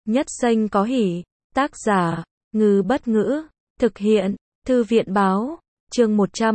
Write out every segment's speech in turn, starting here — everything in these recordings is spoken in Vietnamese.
Nhất xanh có hỉ. Tác giả, Ngư Bất Ngữ. Thực hiện, Thư viện Báo. Chương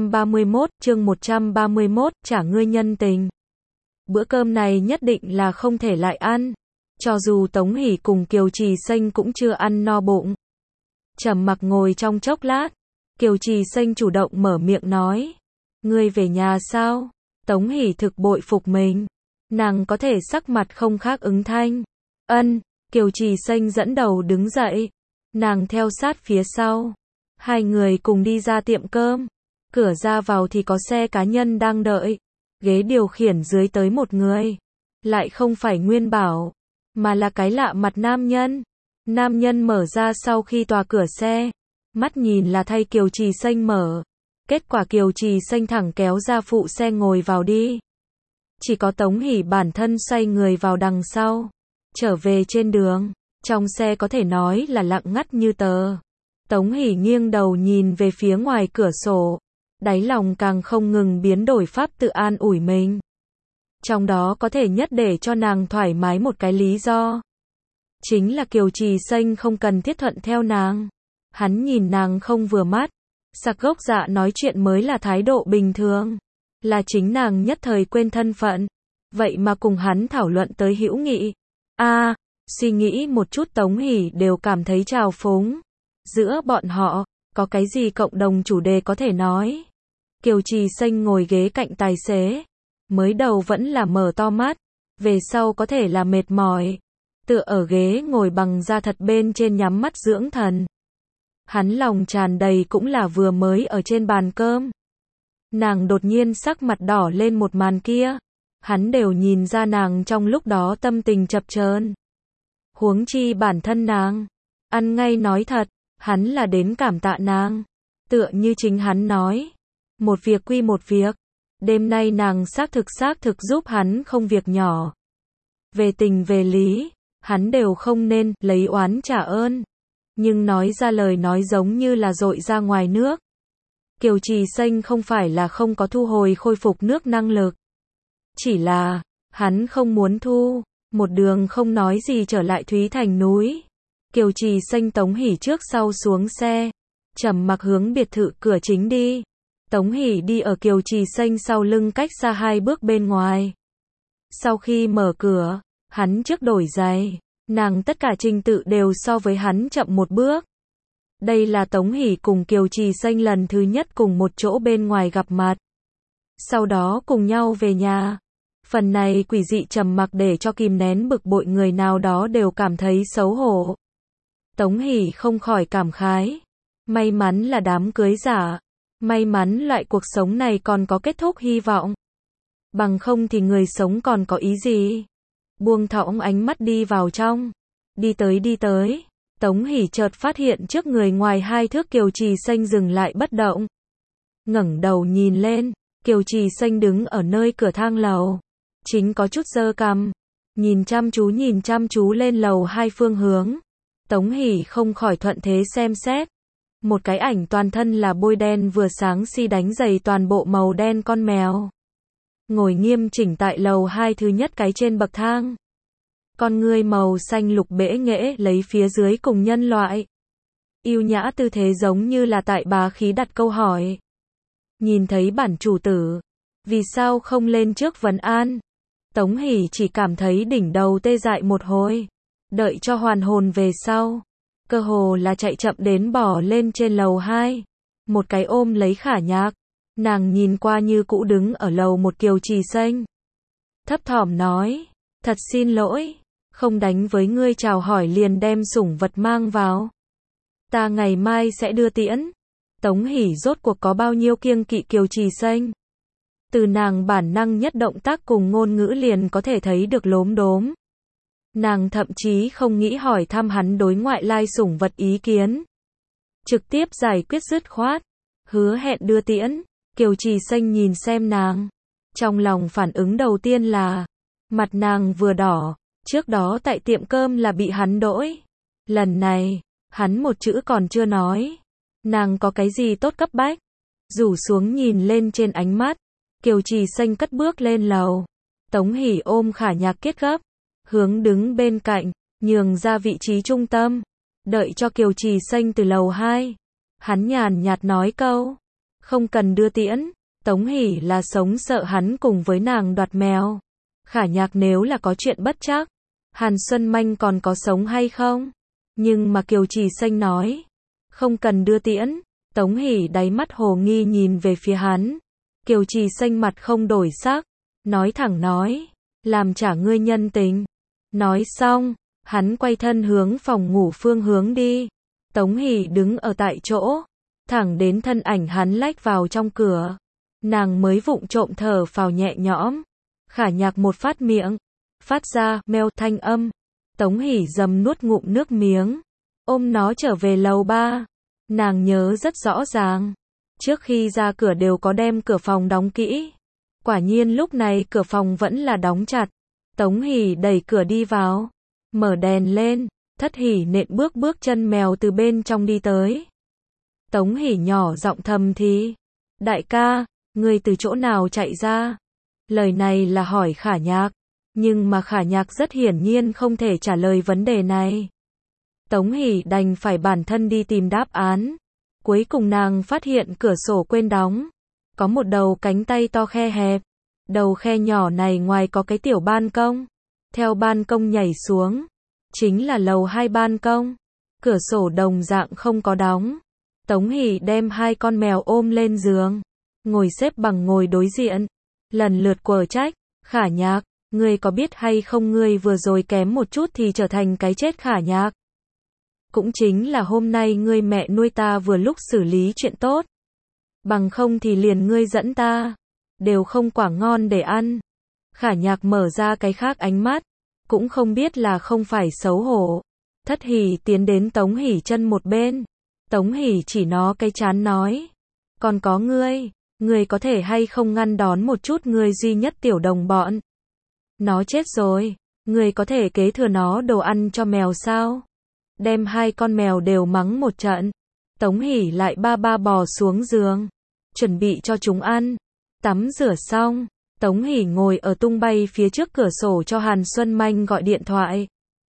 131, trả ngươi nhân tình. Bữa cơm này nhất định là không thể lại ăn. Cho dù Tống Hỷ cùng Kiều Trì Xanh cũng chưa ăn no bụng. Trầm mặc ngồi trong chốc lát. Kiều Trì Xanh chủ động mở miệng nói. Ngươi về nhà sao? Tống Hỷ thực bội phục mình. Nàng có thể sắc mặt không khác ứng thanh. Ân, Kiều Trì Xanh dẫn đầu đứng dậy. Nàng theo sát phía sau. Hai người cùng đi ra tiệm cơm. Cửa ra vào thì có xe cá nhân đang đợi. Ghế điều khiển dưới tới một người. Lại không phải Nguyên Bảo, mà là cái lạ mặt nam nhân. Nam nhân mở ra sau khi tòa cửa xe. Mắt nhìn là thay Kiều Trì Xanh mở. Kết quả Kiều Trì Xanh thẳng kéo ra phụ xe ngồi vào đi. Chỉ có Tống Hỷ bản thân xoay người vào đằng sau. Trở về trên đường, trong xe có thể nói là lặng ngắt như tờ. Tống Hỷ nghiêng đầu nhìn về phía ngoài cửa sổ. Đáy lòng càng không ngừng biến đổi pháp tự an ủi mình. Trong đó có thể nhất để cho nàng thoải mái một cái lý do. Chính là Kiều Trì Xanh không cần thiết thuận theo nàng. Hắn nhìn nàng không vừa mắt. Sặc gốc dạ nói chuyện mới là thái độ bình thường. Là chính nàng nhất thời quên thân phận. Vậy mà cùng hắn thảo luận tới hữu nghị. Suy nghĩ một chút Tống Hỷ đều cảm thấy trào phúng. Giữa bọn họ, có cái gì cộng đồng chủ đề có thể nói. Kiều Trì Xanh ngồi ghế cạnh tài xế. Mới đầu vẫn là mở to mắt. Về sau có thể là mệt mỏi. Tựa ở ghế ngồi bằng da thật bên trên nhắm mắt dưỡng thần. Hắn lòng tràn đầy cũng là vừa mới ở trên bàn cơm. Nàng đột nhiên sắc mặt đỏ lên một màn kia. Hắn đều nhìn ra nàng trong lúc đó tâm tình chập chờn. Huống chi bản thân nàng. Ăn ngay nói thật, hắn là đến cảm tạ nàng. Tựa như chính hắn nói. Một việc quy một việc. Đêm nay nàng xác thực giúp hắn không việc nhỏ. Về tình về lý, hắn đều không nên lấy oán trả ơn. Nhưng nói ra lời nói giống như là dội ra ngoài nước. Kiều Trì Xanh không phải là không có thu hồi khôi phục nước năng lực. Chỉ là, hắn không muốn thu. Một đường không nói gì trở lại Thúy Thành núi. Kiều Trì Xanh Tống Hỷ trước sau xuống xe. Trầm mặc hướng biệt thự cửa chính đi. Tống Hỷ đi ở Kiều Trì Xanh sau lưng cách xa 2 bước bên ngoài. Sau khi mở cửa, hắn trước đổi giày. Nàng tất cả trình tự đều so với hắn chậm một bước. Đây là Tống Hỷ cùng Kiều Trì Xanh lần thứ nhất cùng một chỗ bên ngoài gặp mặt. Sau đó cùng nhau về nhà. Phần này quỷ dị trầm mặc để cho kìm nén bực bội người nào đó đều cảm thấy xấu hổ. Tống Hỷ không khỏi cảm khái. May mắn là đám cưới giả. May mắn loại cuộc sống này còn có kết thúc hy vọng. Bằng không thì người sống còn có ý gì. Buông thõng ánh mắt đi vào trong. Đi tới. Tống Hỷ chợt phát hiện trước người ngoài 2 thước Kiều Trì Xanh dừng lại bất động. Ngẩng đầu nhìn lên. Kiều Trì Xanh đứng ở nơi cửa thang lầu. Chính có chút giơ cằm. Nhìn chăm chú lên lầu 2 phương hướng. Tống Hỷ không khỏi thuận thế xem xét. Một cái ảnh toàn thân là bôi đen vừa sáng đánh giày toàn bộ màu đen con mèo. Ngồi nghiêm chỉnh tại lầu 2 thứ nhất cái trên bậc thang. Con ngươi màu xanh lục bẽ nghễ lấy phía dưới cùng nhân loại. Yêu nhã tư thế giống như là tại bá khí đặt câu hỏi. Nhìn thấy bản chủ tử. Vì sao không lên trước vấn an? Tống Hỷ chỉ cảm thấy đỉnh đầu tê dại một hồi. Đợi cho hoàn hồn về sau. Cơ hồ là chạy chậm đến bỏ lên trên lầu 2. Một cái ôm lấy Khả Nhạc. Nàng nhìn qua như cũ đứng ở lầu 1 Kiều Trì Xanh. Thấp thỏm nói. Thật xin lỗi. Không đánh với ngươi chào hỏi liền đem sủng vật mang vào. Ta ngày mai sẽ đưa tiễn. Tống Hỷ rốt cuộc có bao nhiêu kiêng kỵ Kiều Trì Xanh. Từ nàng bản năng nhất động tác cùng ngôn ngữ liền có thể thấy được lốm đốm. Nàng thậm chí không nghĩ hỏi thăm hắn đối ngoại lai sủng vật ý kiến. Trực tiếp giải quyết dứt khoát. Hứa hẹn đưa tiễn. Kiều Trì Xanh nhìn xem nàng. Trong lòng phản ứng đầu tiên là. Mặt nàng vừa đỏ. Trước đó tại tiệm cơm là bị hắn đỗi. Lần này, hắn một chữ còn chưa nói. Nàng có cái gì tốt cấp bách. Rủ xuống nhìn lên trên ánh mắt. Kiều Trì Xanh cất bước lên lầu. Tống Hỷ ôm Khả Nhạc kết gấp. Hướng đứng bên cạnh. nhường ra vị trí trung tâm, đợi cho Kiều Trì Xanh từ lầu 2. Hắn nhàn nhạt nói câu, không cần đưa tiễn. Tống Hỷ là sống sợ hắn cùng với nàng đoạt mèo. Khả Nhạc nếu là có chuyện bất trắc, Hàn Xuân Manh còn có sống hay không? Nhưng mà Kiều Trì Xanh nói, không cần đưa tiễn. Tống Hỷ đáy mắt hồ nghi nhìn về phía hắn. Kiều Trì Xanh mặt không đổi sắc, nói thẳng nói, làm trả ngươi nhân tình. Nói xong, hắn quay thân hướng phòng ngủ phương hướng đi. Tống Hỷ đứng ở tại chỗ, thẳng đến thân ảnh hắn lách vào trong cửa. Nàng mới vụng trộm thở phào nhẹ nhõm. Khả Nhạc một phát miệng, phát ra meo thanh âm. Tống Hỷ dầm nuốt ngụm nước miếng, ôm nó trở về lầu 3. Nàng nhớ rất rõ ràng, trước khi ra cửa đều có đem cửa phòng đóng kỹ. Quả nhiên lúc này cửa phòng vẫn là đóng chặt. Tống Hỷ đẩy cửa đi vào, mở đèn lên, Thất Hỷ nện bước chân mèo từ bên trong đi tới. Tống Hỷ nhỏ giọng thầm thì, đại ca, ngươi từ chỗ nào chạy ra? Lời này là hỏi Khả Nhạc, nhưng mà Khả Nhạc rất hiển nhiên không thể trả lời vấn đề này. Tống Hỷ đành phải bản thân đi tìm đáp án. Cuối cùng nàng phát hiện cửa sổ quên đóng. Có một đầu cánh tay to khe hẹp. Đầu khe nhỏ này ngoài có cái tiểu ban công. Theo ban công nhảy xuống, chính là lầu 2 ban công. Cửa sổ đồng dạng không có đóng. Tống Hỷ đem hai con mèo ôm lên giường, ngồi xếp bằng ngồi đối diện, lần lượt quở trách, Khả Nhạc, ngươi có biết hay không ngươi vừa rồi kém một chút thì trở thành cái chết Khả Nhạc. Cũng chính là hôm nay ngươi mẹ nuôi ta vừa lúc xử lý chuyện tốt. Bằng không thì liền ngươi dẫn ta, đều không quả ngon để ăn. Khả Nhạc mở ra cái khác ánh mắt, cũng không biết là không phải xấu hổ. Thất Hỷ tiến đến Tống Hỷ chân một bên. Tống Hỷ chỉ nó cái chán nói, còn có ngươi có thể hay không ngăn đón một chút ngươi duy nhất tiểu đồng bọn. Nó chết rồi, ngươi có thể kế thừa nó đồ ăn cho mèo sao? Đem hai con mèo đều mắng một trận. Tống Hỷ lại ba bò xuống giường, chuẩn bị cho chúng ăn. Tắm rửa xong, Tống Hỷ ngồi ở tung bay phía trước cửa sổ cho Hàn Xuân Manh gọi điện thoại.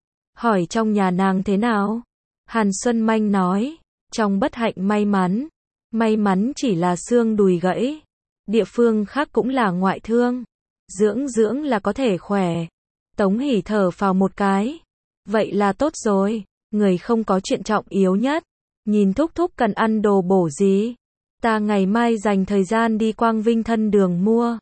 Hỏi trong nhà nàng thế nào? Hàn Xuân Manh nói, trong bất hạnh may mắn chỉ là xương đùi gãy. Địa phương khác cũng là ngoại thương. Dưỡng là có thể khỏe. Tống Hỷ thở phào một cái. Vậy là tốt rồi, người không có chuyện trọng yếu nhất. Nhìn thúc thúc cần ăn đồ bổ gì? Ta ngày mai dành thời gian đi Quang Vinh Thân Đường mua.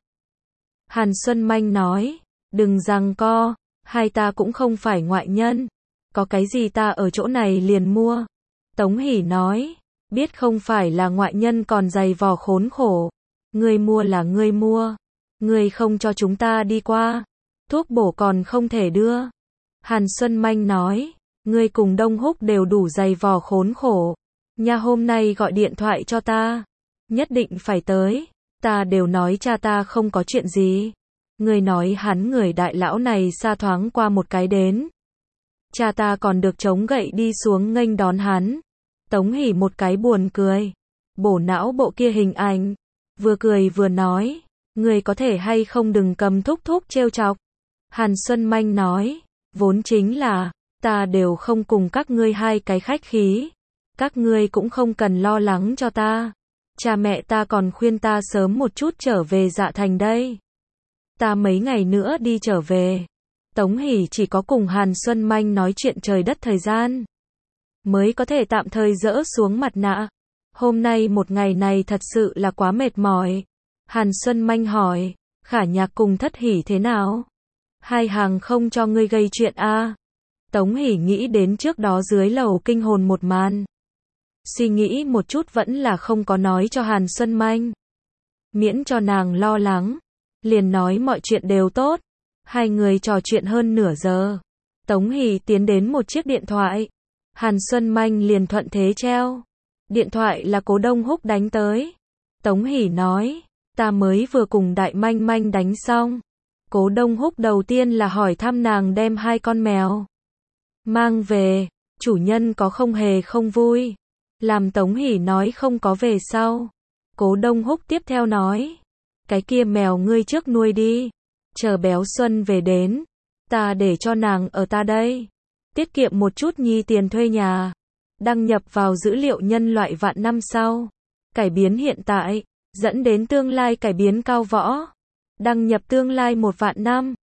Hàn Xuân Manh nói, đừng giằng co, hai ta cũng không phải ngoại nhân. Có cái gì ta ở chỗ này liền mua. Tống Hỷ nói, biết không phải là ngoại nhân còn dày vò khốn khổ. Ngươi mua là ngươi mua. Ngươi không cho chúng ta đi qua. Thuốc bổ còn không thể đưa. Hàn Xuân Manh nói, ngươi cùng Đông Húc đều đủ dày vò khốn khổ. Nhà hôm nay gọi điện thoại cho ta. Nhất định phải tới. Ta đều nói cha ta không có chuyện gì. Ngươi nói hắn người đại lão này xa thoáng qua một cái đến. Cha ta còn được chống gậy đi xuống nghênh đón hắn. Tống Hỷ một cái buồn cười. Bổ não bộ kia hình ảnh. Vừa cười vừa nói, ngươi có thể hay không đừng cầm thúc thúc trêu chọc. Hàn Xuân Manh nói, vốn chính là, ta đều không cùng các ngươi hai cái khách khí. Các ngươi cũng không cần lo lắng cho ta. Cha mẹ ta còn khuyên ta sớm một chút trở về Dạ Thành đây. Ta mấy ngày nữa đi trở về. Tống Hỷ chỉ có cùng Hàn Xuân Manh nói chuyện trời đất thời gian, mới có thể tạm thời dỡ xuống mặt nạ. Hôm nay một ngày này thật sự là quá mệt mỏi. Hàn Xuân Manh hỏi, Khả Nhạc cùng Thất Hỷ thế nào? Hai hàng không cho ngươi gây chuyện à? Tống Hỷ nghĩ đến trước đó dưới lầu kinh hồn một màn. Suy nghĩ một chút vẫn là không có nói cho Hàn Xuân Manh. Miễn cho nàng lo lắng. Liền nói mọi chuyện đều tốt. Hai người trò chuyện hơn nửa giờ. Tống Hỷ tiến đến một chiếc điện thoại. Hàn Xuân Manh liền thuận thế treo. Điện thoại là Cố Đông Húc đánh tới. Tống Hỷ nói, ta mới vừa cùng Đại Manh Manh đánh xong. Cố Đông Húc đầu tiên là hỏi thăm nàng đem hai con mèo mang về, chủ nhân có không hề không vui. Làm Tống Hỷ nói không có về sau. Cố Đông Húc tiếp theo nói, cái kia mèo ngươi trước nuôi đi. Chờ Béo Xuân về đến, ta để cho nàng ở ta đây. Tiết kiệm một chút nhi tiền thuê nhà. Đăng nhập vào dữ liệu nhân loại vạn năm sau. Cải biến hiện tại, dẫn đến tương lai cải biến cao võ. Đăng nhập tương lai 1 vạn năm.